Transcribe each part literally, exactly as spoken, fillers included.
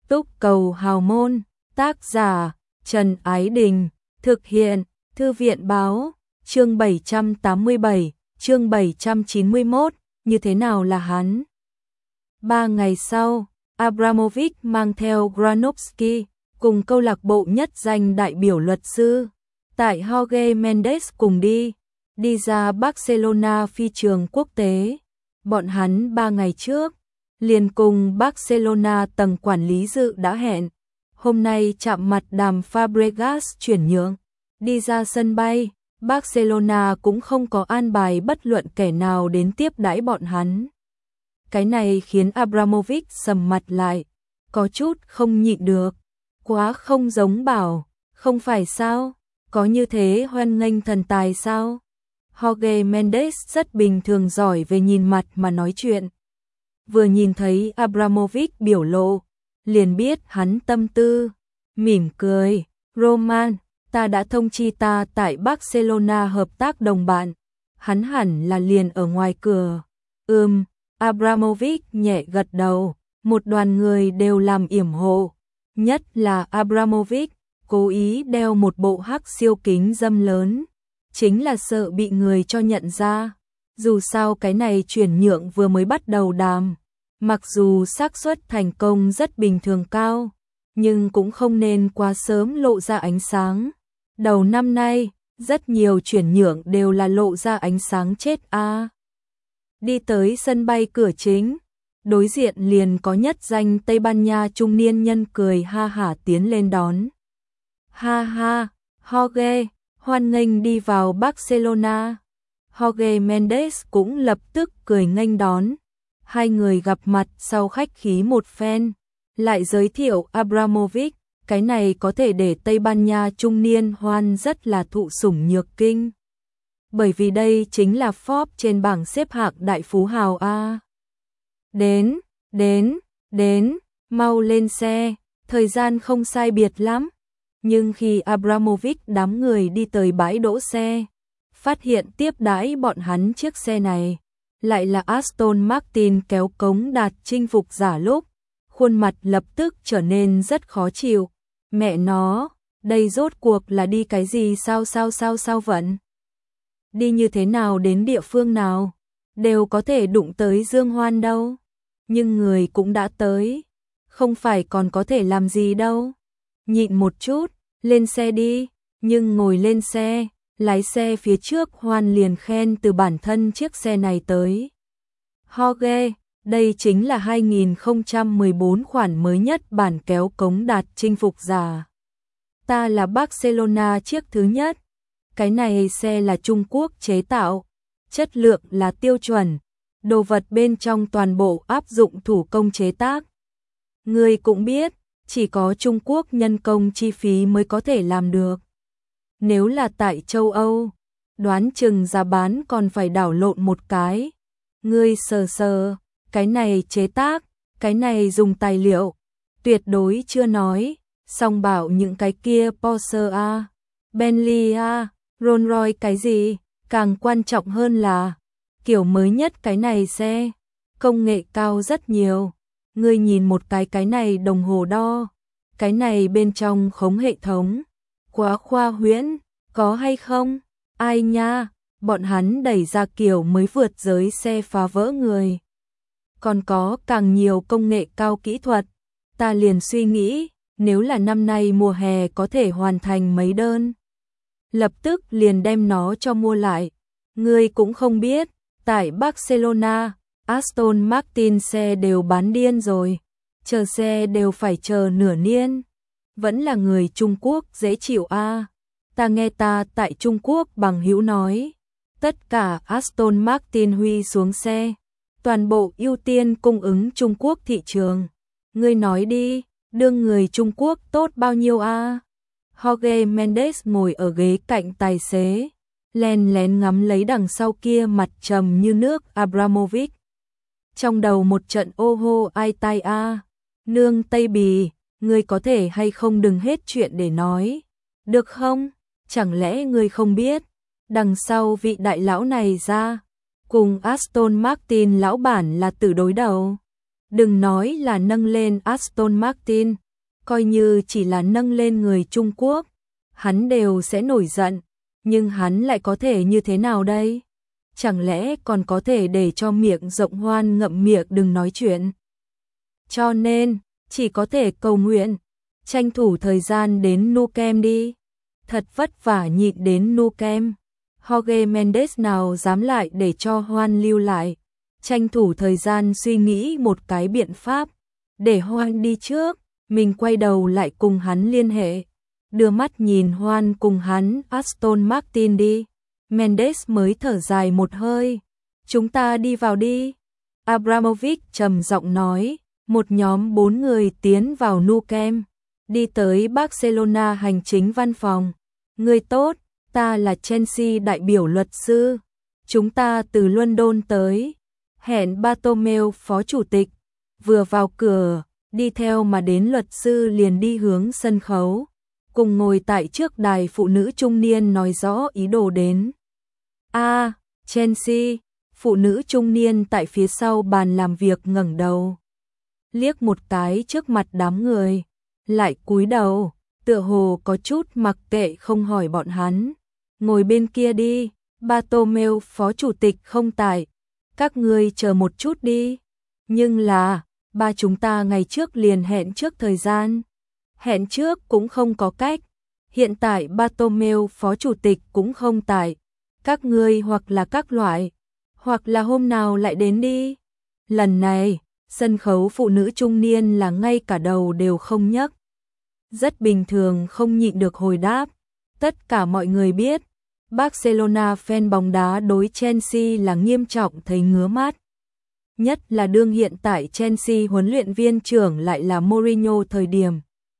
Túc Cầu Hào Môn, tác giả Trần Ái Đình, thực hiện Thư viện Báo, chương bảy trăm tám mươi bảy, chương bảy trăm chín mươi mốt, như thế nào là hắn? Ba ngày sau, Abramovich mang theo Granovsky cùng câu lạc bộ nhất danh đại biểu luật sư, tại Jorge Mendes cùng đi, đi ra Barcelona phi trường quốc tế. Bọn hắn ba ngày trước, liền cùng Barcelona tầng quản lý dự đã hẹn, hôm nay chạm mặt đàm Fabregas chuyển nhượng, đi ra sân bay. Barcelona cũng không có an bài bất luận kẻ nào đến tiếp đãi bọn hắn. Cái này khiến Abramovich sầm mặt lại, có chút không nhịn được, quá không giống bảo, không phải sao, có như thế hoan nghênh thần tài sao? Jorge Mendes rất bình thường giỏi về nhìn mặt mà nói chuyện. Vừa nhìn thấy Abramovich biểu lộ, liền biết hắn tâm tư, mỉm cười, Roman, ta đã thông chi ta tại Barcelona hợp tác đồng bạn, hắn hẳn là liền ở ngoài cửa. Ừm, Abramovich nhẹ gật đầu, một đoàn người đều làm yểm hộ, nhất là Abramovich, cố ý đeo một bộ hắc siêu kính dâm lớn, chính là sợ bị người cho nhận ra. Dù sao cái này chuyển nhượng vừa mới bắt đầu đàm, mặc dù xác suất thành công rất bình thường cao, nhưng cũng không nên quá sớm lộ ra ánh sáng. Đầu năm nay, rất nhiều chuyển nhượng đều là lộ ra ánh sáng chết a. À. Đi tới sân bay cửa chính, đối diện liền có nhất danh Tây Ban Nha trung niên nhân cười ha hả tiến lên đón. Ha ha, Jorge, hoan nghênh đi vào Barcelona. Jorge Mendes cũng lập tức cười nghênh đón. Hai người gặp mặt sau khách khí một phen, lại giới thiệu Abramovich, cái này có thể để Tây Ban Nha trung niên hoan rất là thụ sủng nhược kinh. Bởi vì đây chính là Forbes trên bảng xếp hạng đại phú hào a. Đến, đến, đến, mau lên xe, thời gian không sai biệt lắm. Nhưng khi Abramovich đám người đi tới bãi đỗ xe, phát hiện tiếp đãi bọn hắn chiếc xe này lại là Aston Martin kéo cống đạt chinh phục giả lúc, khuôn mặt lập tức trở nên rất khó chịu. Mẹ nó, đây rốt cuộc là đi cái gì sao sao sao sao vẫn? Đi như thế nào đến địa phương nào, đều có thể đụng tới Dương Hoan đâu. Nhưng người cũng đã tới, không phải còn có thể làm gì đâu. Nhịn một chút, lên xe đi, nhưng ngồi lên xe, lái xe phía trước Hoan liền khen từ bản thân chiếc xe này tới. Jorge, đây chính là hai nghìn không trăm mười bốn khoản mới nhất bản kéo cống đạt chinh phục giả. Ta là Barcelona chiếc thứ nhất. Cái này xe là Trung Quốc chế tạo, chất lượng là tiêu chuẩn, đồ vật bên trong toàn bộ áp dụng thủ công chế tác. Người cũng biết, chỉ có Trung Quốc nhân công chi phí mới có thể làm được. Nếu là tại châu Âu, đoán chừng giá bán còn phải đảo lộn một cái. Ngươi sờ sờ, cái này chế tác, cái này dùng tài liệu, tuyệt đối chưa nói, song bảo những cái kia Porsche a, Bentley a, Rolls Royce cái gì, càng quan trọng hơn là kiểu mới nhất cái này xe, công nghệ cao rất nhiều. Ngươi nhìn một cái cái này đồng hồ đo, cái này bên trong khống hệ thống, quá khoa huyễn, có hay không? Ai nha, bọn hắn đẩy ra kiểu mới vượt giới xe phá vỡ người. Còn có càng nhiều công nghệ cao kỹ thuật, ta liền suy nghĩ, nếu là năm nay mùa hè có thể hoàn thành mấy đơn, lập tức liền đem nó cho mua lại. Ngươi cũng không biết, tại Barcelona, Aston Martin xe đều bán điên rồi, chờ xe đều phải chờ nửa niên. Vẫn là người Trung Quốc dễ chịu a. À. Ta nghe ta tại Trung Quốc bằng hữu nói, tất cả Aston Martin huy xuống xe, toàn bộ ưu tiên cung ứng Trung Quốc thị trường. Ngươi nói đi, đương người Trung Quốc tốt bao nhiêu a? À? Jorge Mendes ngồi ở ghế cạnh tài xế, len lén ngắm lấy đằng sau kia mặt trầm như nước Abramovich. Trong đầu một trận ô hô ai tai a, à. Nương Tây Bì, ngươi có thể hay không đừng hết chuyện để nói, được không? Chẳng lẽ ngươi không biết, đằng sau vị đại lão này ra, cùng Aston Martin lão bản là tử đối đầu. Đừng nói là nâng lên Aston Martin, coi như chỉ là nâng lên người Trung Quốc, hắn đều sẽ nổi giận, nhưng hắn lại có thể như thế nào đây? Chẳng lẽ còn có thể để cho miệng rộng Hoan ngậm miệng đừng nói chuyện? Cho nên, chỉ có thể cầu nguyện, tranh thủ thời gian đến Nou Camp đi. Thật vất vả nhịn đến Nou Camp, Jorge Mendes nào dám lại để cho Hoan lưu lại, tranh thủ thời gian suy nghĩ một cái biện pháp, để Hoan đi trước, mình quay đầu lại cùng hắn liên hệ, đưa mắt nhìn Hoan cùng hắn Aston Martin đi. Mendes mới thở dài một hơi, chúng ta đi vào đi. Abramovich trầm giọng nói, một nhóm bốn người tiến vào Nou Camp, đi tới Barcelona hành chính văn phòng. Người tốt, ta là Chelsea đại biểu luật sư, chúng ta từ London tới, hẹn Bartomeu phó chủ tịch. Vừa vào cửa, đi theo mà đến luật sư liền đi hướng sân khấu, cùng ngồi tại trước đài phụ nữ trung niên nói rõ ý đồ đến. A, à, Chelsea, phụ nữ trung niên tại phía sau bàn làm việc ngẩng đầu, liếc một cái trước mặt đám người, lại cúi đầu, tựa hồ có chút mặc kệ không hỏi bọn hắn. Ngồi bên kia đi, Bartomeu phó chủ tịch không tại, các ngươi chờ một chút đi. Nhưng là, ba chúng ta ngày trước liền hẹn trước thời gian. Hẹn trước cũng không có cách. Hiện tại Bartomeu phó chủ tịch cũng không tại. Các ngươi hoặc là các loại, hoặc là hôm nào lại đến đi. Lần này, sân khấu phụ nữ trung niên là ngay cả đầu đều không nhấc. Rất bình thường không nhịn được hồi đáp. Tất cả mọi người biết, Barcelona fan bóng đá đối Chelsea là nghiêm trọng thấy ngứa mắt. Nhất là đương hiện tại Chelsea huấn luyện viên trưởng lại là Mourinho thời điểm.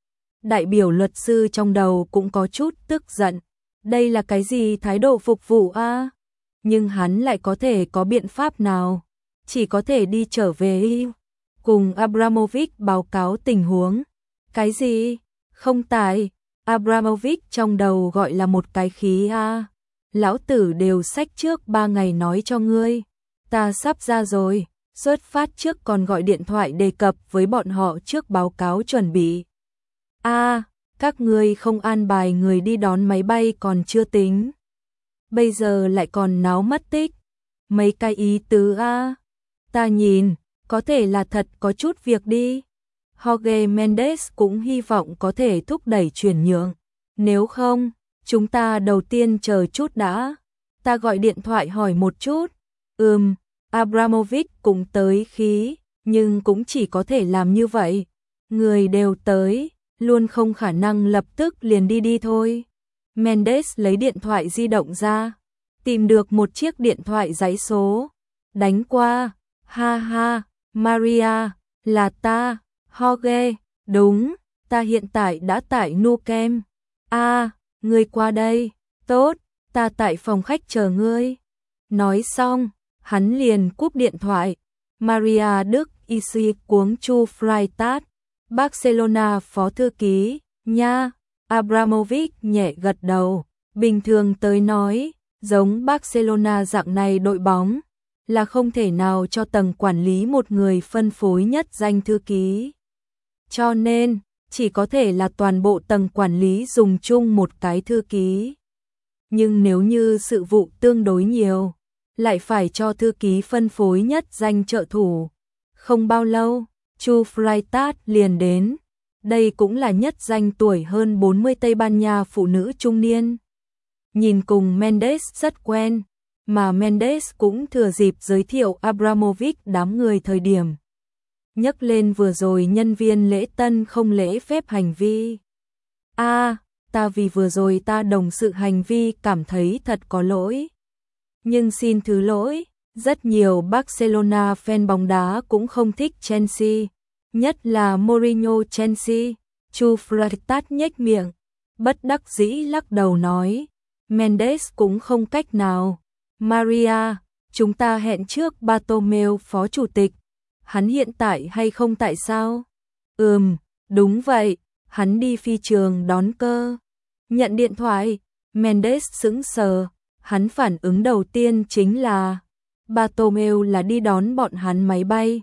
Đại biểu luật sư trong đầu cũng có chút tức giận. Đây là cái gì thái độ phục vụ a? À? Nhưng hắn lại có thể có biện pháp nào? Chỉ có thể đi trở về cùng Abramovich báo cáo tình huống. Cái gì? Không tại, Abramovich trong đầu gọi là một cái khí a. À. Lão tử đều sách trước ba ngày nói cho ngươi, ta sắp ra rồi, xuất phát trước còn gọi điện thoại đề cập với bọn họ trước báo cáo chuẩn bị. A, à, các ngươi không an bài người đi đón máy bay còn chưa tính. Bây giờ lại còn náo mất tích. Mấy cái ý tứ a. À. Ta nhìn, có thể là thật có chút việc đi. Jorge Mendes cũng hy vọng có thể thúc đẩy chuyển nhượng. Nếu không, chúng ta đầu tiên chờ chút đã. Ta gọi điện thoại hỏi một chút. Ừm, Abramovich cũng tới khí, nhưng cũng chỉ có thể làm như vậy. Người đều tới, luôn không khả năng lập tức liền đi đi thôi. Mendes lấy điện thoại di động ra, tìm được một chiếc điện thoại giấy số. Đánh qua, ha ha, Maria, là ta, Jorge, đúng, ta hiện tại đã tại Nou Camp. A, à, ngươi qua đây, tốt, ta tại phòng khách chờ ngươi. Nói xong, hắn liền cúp điện thoại. Maria Đức Isi cuống Chu Freitas, Barcelona phó thư ký, nha. Abramovich nhẹ gật đầu, bình thường tới nói, giống Barcelona dạng này đội bóng, là không thể nào cho tầng quản lý một người phân phối nhất danh thư ký. Cho nên, chỉ có thể là toàn bộ tầng quản lý dùng chung một cái thư ký. Nhưng nếu như sự vụ tương đối nhiều, lại phải cho thư ký phân phối nhất danh trợ thủ. Không bao lâu, Chu Freitas liền đến. Đây cũng là nhất danh tuổi hơn bốn mươi Tây Ban Nha phụ nữ trung niên. Nhìn cùng Mendes rất quen, mà Mendes cũng thừa dịp giới thiệu Abramovich đám người thời điểm. Nhắc lên vừa rồi nhân viên lễ tân không lễ phép hành vi. A, à, ta vì vừa rồi ta đồng sự hành vi cảm thấy thật có lỗi. Nhưng xin thứ lỗi, rất nhiều Barcelona fan bóng đá cũng không thích Chelsea, nhất là Mourinho Chelsea. Chu Freitas nhếch miệng, bất đắc dĩ lắc đầu nói, Mendes cũng không cách nào. Maria, chúng ta hẹn trước Bartomeu phó chủ tịch, hắn hiện tại hay không tại sao? Ừm, đúng vậy, hắn đi phi trường đón cơ. Nhận điện thoại, Mendes sững sờ, hắn phản ứng đầu tiên chính là Bartomeu là đi đón bọn hắn máy bay,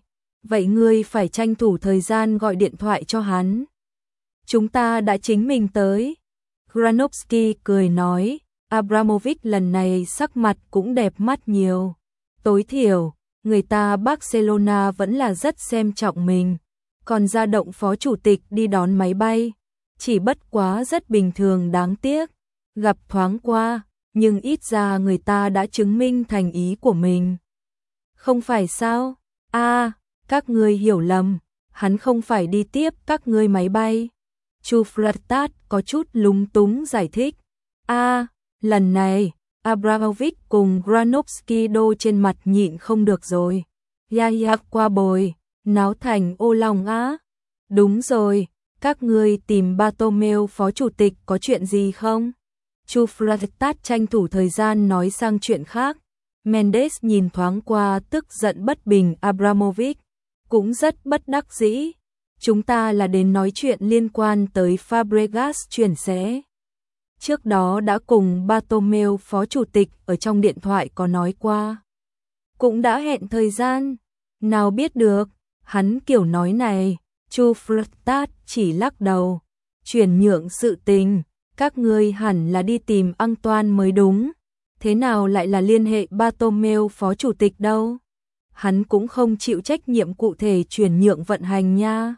vậy ngươi phải tranh thủ thời gian gọi điện thoại cho hắn. Chúng ta đã chính mình tới. Granovsky cười nói, Abramovich lần này sắc mặt cũng đẹp mắt nhiều. Tối thiểu, người ta Barcelona vẫn là rất xem trọng mình. Còn ra động phó chủ tịch đi đón máy bay, chỉ bất quá rất bình thường đáng tiếc. Gặp thoáng qua, nhưng ít ra người ta đã chứng minh thành ý của mình. Không phải sao? A, à, các ngươi hiểu lầm, hắn không phải đi tiếp các ngươi máy bay. Chu Freitag có chút lúng túng giải thích. A, à, lần này, Abramovich cùng Granovsky đô trên mặt nhịn không được rồi. Ya ya qua bồi, náo thành ô lòng á. Đúng rồi, các ngươi tìm Bartomeu phó chủ tịch có chuyện gì không? Chu Freitag tranh thủ thời gian nói sang chuyện khác. Mendes nhìn thoáng qua tức giận bất bình Abramovich, cũng rất bất đắc dĩ. Chúng ta là đến nói chuyện liên quan tới Fabregas chuyển sẽ. Trước đó đã cùng Bartomeu phó chủ tịch ở trong điện thoại có nói qua. Cũng đã hẹn thời gian. Nào biết được, hắn kiểu nói này, Chu Freitag chỉ lắc đầu. Chuyển nhượng sự tình, các ngươi hẳn là đi tìm Antoine mới đúng. Thế nào lại là liên hệ Bartomeu phó chủ tịch đâu? Hắn cũng không chịu trách nhiệm cụ thể chuyển nhượng vận hành nha.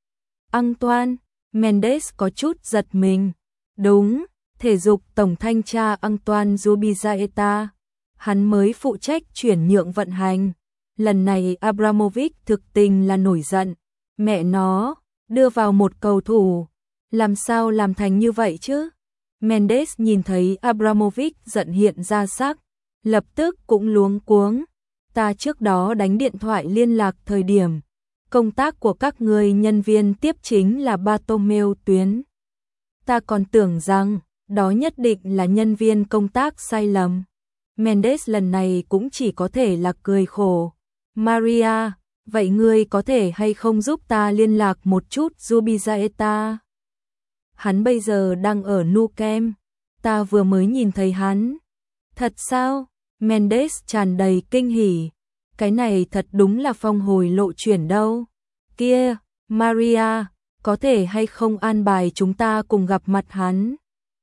Antoine, Mendes có chút giật mình. Đúng, thể dục tổng thanh tra Antoine Zubizarreta. Hắn mới phụ trách chuyển nhượng vận hành. Lần này Abramovich thực tình là nổi giận. Mẹ nó, đưa vào một cầu thủ. Làm sao làm thành như vậy chứ? Mendes nhìn thấy Abramovich giận hiện ra sắc, lập tức cũng luống cuống. Ta trước đó đánh điện thoại liên lạc thời điểm, công tác của các người nhân viên tiếp chính là Bartomeu tuyến. Ta còn tưởng rằng, đó nhất định là nhân viên công tác sai lầm. Mendes lần này cũng chỉ có thể là cười khổ. Maria, vậy ngươi có thể hay không giúp ta liên lạc một chút Zubizarreta? Hắn bây giờ đang ở Nou Camp, ta vừa mới nhìn thấy hắn. Thật sao? Mendes tràn đầy kinh hỉ. Cái này thật đúng là phong hồi lộ chuyển đâu. Kia, Maria, có thể hay không an bài chúng ta cùng gặp mặt hắn?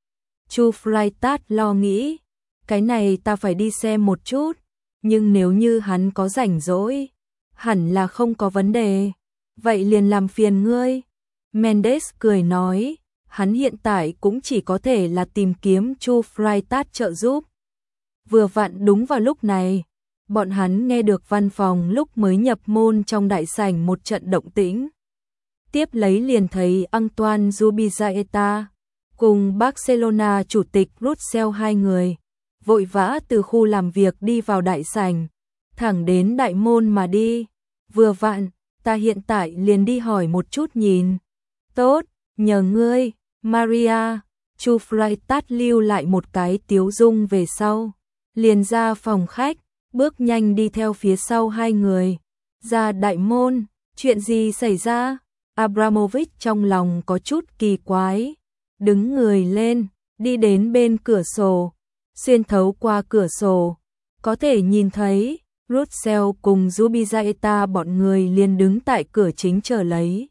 Chu Freitag lo nghĩ, cái này ta phải đi xem một chút, nhưng nếu như hắn có rảnh rỗi, hẳn là không có vấn đề. Vậy liền làm phiền ngươi. Mendes cười nói, hắn hiện tại cũng chỉ có thể là tìm kiếm Chu Freitag trợ giúp. Vừa vặn đúng vào lúc này, bọn hắn nghe được văn phòng lúc mới nhập môn trong đại sảnh một trận động tĩnh. Tiếp lấy liền thấy Antoine Zubizarreta cùng Barcelona chủ tịch Russell hai người, vội vã từ khu làm việc đi vào đại sảnh, thẳng đến đại môn mà đi. Vừa vặn, ta hiện tại liền đi hỏi một chút nhìn. Tốt, nhờ ngươi, Maria. Chu Freitag lưu lại một cái tiếu dung về sau, liền ra phòng khách, bước nhanh đi theo phía sau hai người. Ra đại môn, chuyện gì xảy ra? Abramovich trong lòng có chút kỳ quái, đứng người lên, đi đến bên cửa sổ, xuyên thấu qua cửa sổ, có thể nhìn thấy Russell cùng Zubizarreta bọn người liền đứng tại cửa chính chờ lấy.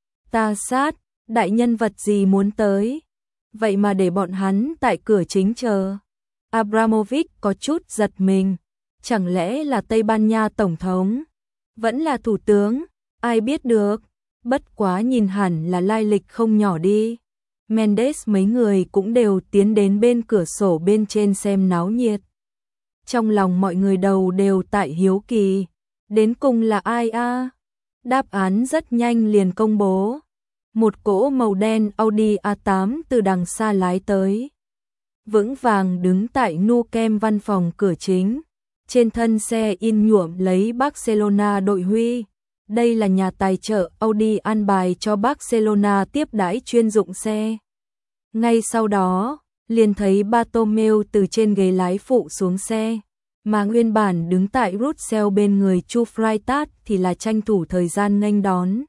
Ta sát, đại nhân vật gì muốn tới? Vậy mà để bọn hắn tại cửa chính chờ. Abramovich có chút giật mình, chẳng lẽ là Tây Ban Nha tổng thống? Vẫn là thủ tướng, ai biết được, bất quá nhìn hẳn là lai lịch không nhỏ đi. Mendes mấy người cũng đều tiến đến bên cửa sổ bên trên xem náo nhiệt. Trong lòng mọi người đầu đều tại hiếu kỳ, đến cùng là ai a? Đáp án rất nhanh liền công bố. Một cỗ màu đen Audi A tám từ đằng xa lái tới, vững vàng đứng tại Nou Camp văn phòng cửa chính. Trên thân xe in nhuộm lấy Barcelona đội huy. Đây là nhà tài trợ Audi an bài cho Barcelona tiếp đãi chuyên dụng xe. Ngay sau đó, liền thấy Bartomeu từ trên ghế lái phụ xuống xe, mà nguyên bản đứng tại Russell bên người Chu Freitag thì là tranh thủ thời gian nghênh đón.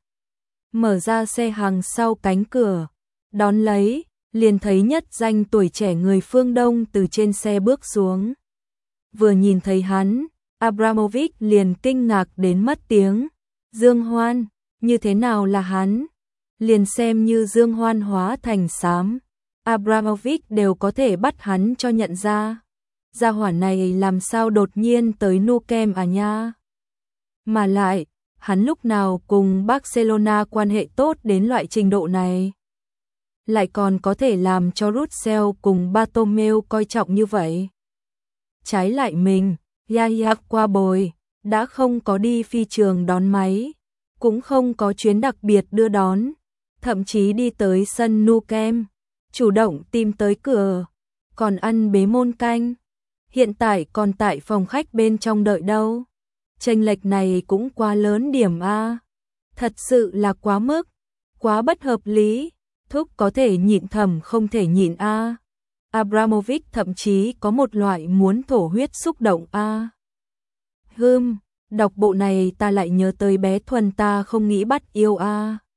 Mở ra xe hàng sau cánh cửa, đón lấy, liền thấy nhất danh tuổi trẻ người phương Đông từ trên xe bước xuống. Vừa nhìn thấy hắn, Abramovich liền kinh ngạc đến mất tiếng. Dương Hoan, như thế nào là hắn? Liền xem như Dương Hoan hóa thành xám, Abramovich đều có thể bắt hắn cho nhận ra. Gia hỏa này làm sao đột nhiên tới Nou Camp à nha? Mà lại, hắn lúc nào cùng Barcelona quan hệ tốt đến loại trình độ này? Lại còn có thể làm cho Russell cùng Bartomeu coi trọng như vậy. Trái lại mình, Yaya qua bồi, đã không có đi phi trường đón máy, cũng không có chuyến đặc biệt đưa đón, thậm chí đi tới sân Nou Camp, chủ động tìm tới cửa, còn ăn bế môn canh. Hiện tại còn tại phòng khách bên trong đợi đâu. Chênh lệch này cũng quá lớn điểm a. Thật sự là quá mức, quá bất hợp lý, thúc có thể nhịn thầm không thể nhịn a. Abramovich thậm chí có một loại muốn thổ huyết xúc động a. Hừm, đọc bộ này ta lại nhớ tới bé Thuần ta không nghĩ bắt yêu a.